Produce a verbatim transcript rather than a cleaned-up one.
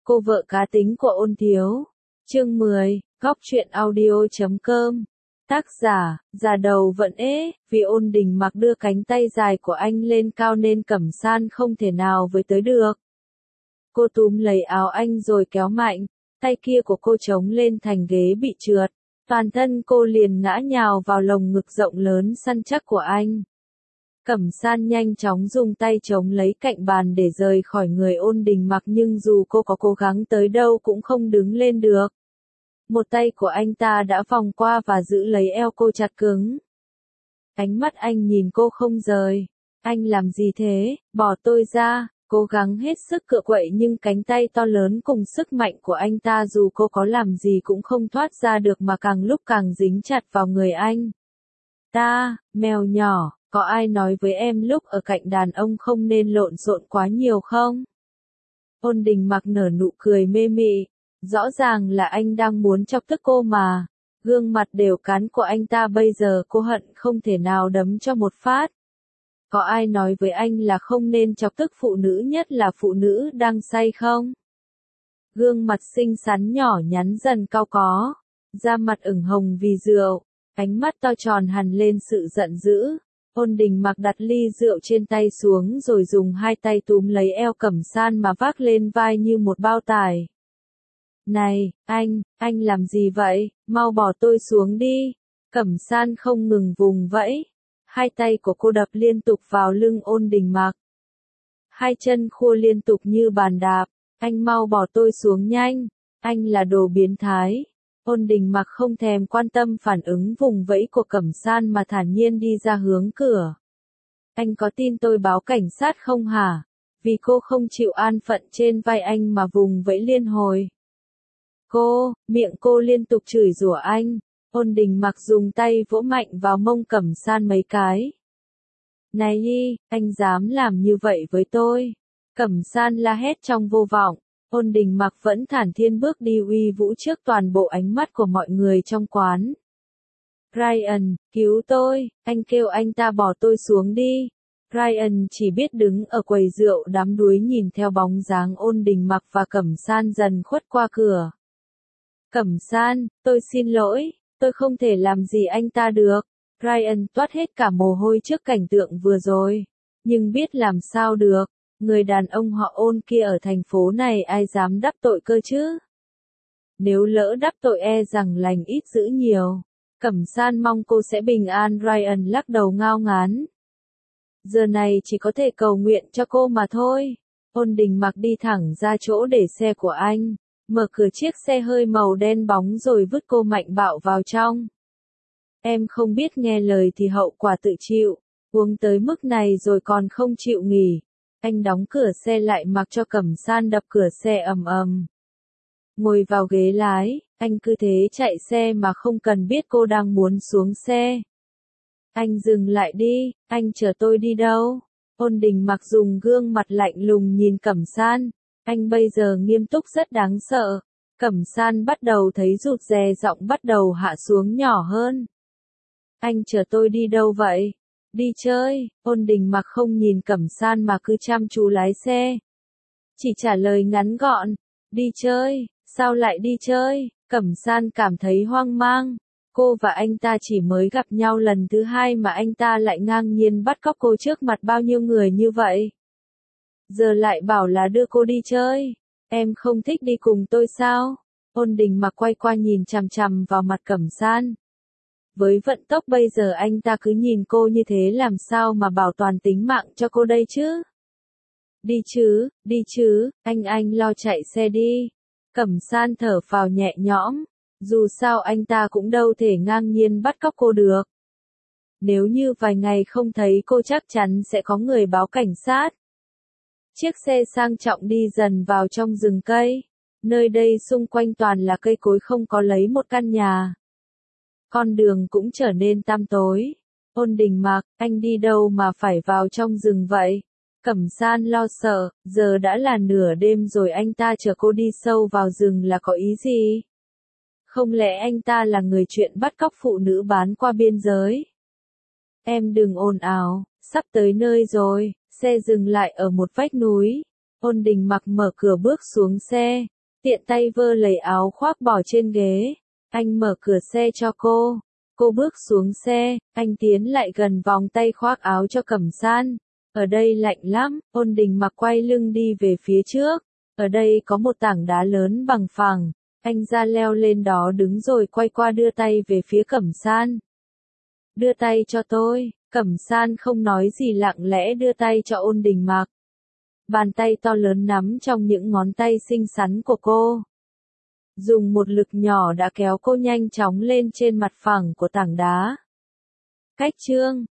Cô vợ cá tính của Ôn Thiếu. Chương mười, Góc truyện audio chấm com. Tác giả, già đầu vẫn ế, vì Ôn Đình Mặc đưa cánh tay dài của anh lên cao nên Cẩm San không thể nào với tới được. Cô túm lấy áo anh rồi kéo mạnh, tay kia của cô chống lên thành ghế bị trượt, toàn thân cô liền ngã nhào vào lồng ngực rộng lớn săn chắc của anh. Cẩm San nhanh chóng dùng tay chống lấy cạnh bàn để rời khỏi người Ôn Đình Mặc, nhưng dù cô có cố gắng tới đâu cũng không đứng lên được. Một tay của anh ta đã vòng qua và giữ lấy eo cô chặt cứng. Ánh mắt anh nhìn cô không rời. Anh làm gì thế, bỏ tôi ra, cố gắng hết sức cựa quậy nhưng cánh tay to lớn cùng sức mạnh của anh ta dù cô có làm gì cũng không thoát ra được mà càng lúc càng dính chặt vào người anh. Ta, mèo nhỏ, có ai nói với em lúc ở cạnh đàn ông không nên lộn xộn quá nhiều không? Ôn Đình Mặc nở nụ cười mê mị. Rõ ràng là anh đang muốn chọc tức cô mà. Gương mặt đều cắn của anh ta bây giờ cô hận không thể nào đấm cho một phát. Có ai nói với anh là không nên chọc tức phụ nữ, nhất là phụ nữ đang say không? Gương mặt xinh xắn nhỏ nhắn dần cau có, da mặt ửng hồng vì rượu, ánh mắt to tròn hằn lên sự giận dữ. Ôn Đình Mặc đặt ly rượu trên tay xuống rồi dùng hai tay túm lấy eo Cẩm San mà vác lên vai như một bao tải. Này, anh, anh làm gì vậy, mau bỏ tôi xuống đi. Cẩm San không ngừng vùng vẫy. Hai tay của cô đập liên tục vào lưng Ôn Đình Mặc. Hai chân khua liên tục như bàn đạp. Anh mau bỏ tôi xuống nhanh. Anh là đồ biến thái. Ôn Đình Mặc không thèm quan tâm phản ứng vùng vẫy của Cẩm San mà thản nhiên đi ra hướng cửa. Anh có tin tôi báo cảnh sát không hả? Vì cô không chịu an phận trên vai anh mà vùng vẫy liên hồi. Cô, miệng cô liên tục chửi rủa anh. Ôn Đình Mặc dùng tay vỗ mạnh vào mông Cẩm San mấy cái. Này Nhi, anh dám làm như vậy với tôi. Cẩm San la hét trong vô vọng. Ôn Đình Mặc vẫn thản nhiên bước đi uy vũ trước toàn bộ ánh mắt của mọi người trong quán. Ryan, cứu tôi, anh kêu anh ta bỏ tôi xuống đi. Ryan chỉ biết đứng ở quầy rượu đắm đuối nhìn theo bóng dáng Ôn Đình Mặc và Cẩm San dần khuất qua cửa. Cẩm San, tôi xin lỗi, tôi không thể làm gì anh ta được. Ryan toát hết cả mồ hôi trước cảnh tượng vừa rồi. Nhưng biết làm sao được, người đàn ông họ Ôn kia ở thành phố này ai dám đắc tội cơ chứ? Nếu lỡ đắc tội e rằng lành ít dữ nhiều. Cẩm San mong cô sẽ bình an. Ryan lắc đầu ngao ngán. Giờ này chỉ có thể cầu nguyện cho cô mà thôi. Ôn Đình Mặc đi thẳng ra chỗ để xe của anh. Mở cửa chiếc xe hơi màu đen bóng rồi vứt cô mạnh bạo vào trong. Em không biết nghe lời thì hậu quả tự chịu, uống tới mức này rồi còn không chịu nghỉ. Anh đóng cửa xe lại mặc cho Cẩm San đập cửa xe ầm ầm. Ngồi vào ghế lái, anh cứ thế chạy xe mà không cần biết cô đang muốn xuống xe. Anh dừng lại đi, anh chở tôi đi đâu? Ôn Đình Mặc dùng gương mặt lạnh lùng nhìn Cẩm San. Anh bây giờ nghiêm túc rất đáng sợ. Cẩm San bắt đầu thấy rụt rè, giọng bắt đầu hạ xuống nhỏ hơn. Anh chở tôi đi đâu vậy? Đi chơi. Ôn Đình Mặc không nhìn Cẩm San mà cứ chăm chú lái xe. Chỉ trả lời ngắn gọn. Đi chơi. Sao lại đi chơi? Cẩm San cảm thấy hoang mang. Cô và anh ta chỉ mới gặp nhau lần thứ hai mà anh ta lại ngang nhiên bắt cóc cô trước mặt bao nhiêu người như vậy. Giờ lại bảo là đưa cô đi chơi. Em không thích đi cùng tôi sao? Ôn Đình Mặc quay qua nhìn chằm chằm vào mặt Cẩm San. Với vận tốc bây giờ anh ta cứ nhìn cô như thế làm sao mà bảo toàn tính mạng cho cô đây chứ? Đi chứ, đi chứ, anh anh lo chạy xe đi. Cẩm San thở phào nhẹ nhõm. Dù sao anh ta cũng đâu thể ngang nhiên bắt cóc cô được. Nếu như vài ngày không thấy cô chắc chắn sẽ có người báo cảnh sát. Chiếc xe sang trọng đi dần vào trong rừng cây. Nơi đây xung quanh toàn là cây cối, không có lấy một căn nhà. Con đường cũng trở nên tăm tối. Ôn Đình Mặc, anh đi đâu mà phải vào trong rừng vậy? Cẩm San lo sợ, giờ đã là nửa đêm rồi anh ta chở cô đi sâu vào rừng là có ý gì? Không lẽ anh ta là người chuyện bắt cóc phụ nữ bán qua biên giới? Em đừng ồn ào, sắp tới nơi rồi. Xe dừng lại ở một vách núi. Ôn Đình Mặc mở cửa bước xuống xe. tiện tay vơ lấy áo khoác bỏ trên ghế. Anh mở cửa xe cho cô. Cô bước xuống xe, anh tiến lại gần vòng tay khoác áo cho Cẩm San. Ở đây lạnh lắm, Ôn Đình Mặc quay lưng đi về phía trước. Ở đây có một tảng đá lớn bằng phẳng. Anh ra leo lên đó đứng rồi quay qua đưa tay về phía Cẩm San. Đưa tay cho tôi. Cẩm San không nói gì lặng lẽ đưa tay cho Ôn Đình Mặc. Bàn tay to lớn nắm trong những ngón tay xinh xắn của cô. Dùng một lực nhỏ đã kéo cô nhanh chóng lên trên mặt phẳng của tảng đá. Cách chương